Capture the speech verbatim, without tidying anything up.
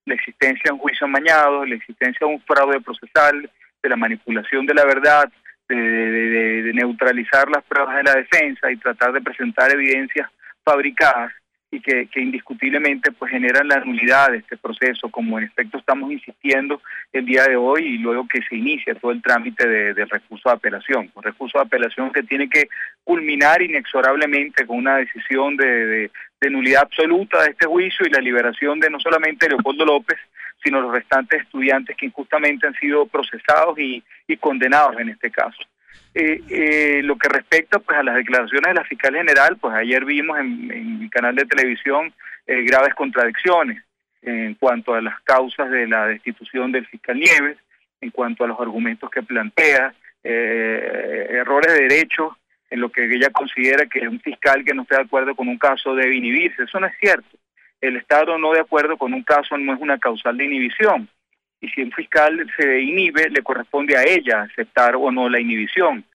la existencia de un juicio amañado, la existencia de un fraude procesal, de la manipulación de la verdad, de, de, de neutralizar las pruebas de la defensa y tratar de presentar evidencias fabricadas y que, que indiscutiblemente pues generan la nulidad de este proceso, como en efecto estamos insistiendo el día de hoy y luego que se inicia todo el trámite de, del recurso de apelación, un recurso de apelación que tiene que culminar inexorablemente con una decisión de, de, de nulidad absoluta de este juicio y la liberación de no solamente Leopoldo López, sino los restantes estudiantes que injustamente han sido procesados y, y condenados en este caso. Eh, eh, lo que respecta pues a las declaraciones de la fiscal general, pues ayer vimos en, en mi canal de televisión eh, graves contradicciones en cuanto a las causas de la destitución del fiscal Nieves, en cuanto a los argumentos que plantea, eh, errores de derecho en lo que ella considera que un fiscal que no esté de acuerdo con un caso debe inhibirse. Eso no es cierto. El Estado no de acuerdo con un caso no es una causal de inhibición. Y si un fiscal se inhibe, le corresponde a ella aceptar o no la inhibición.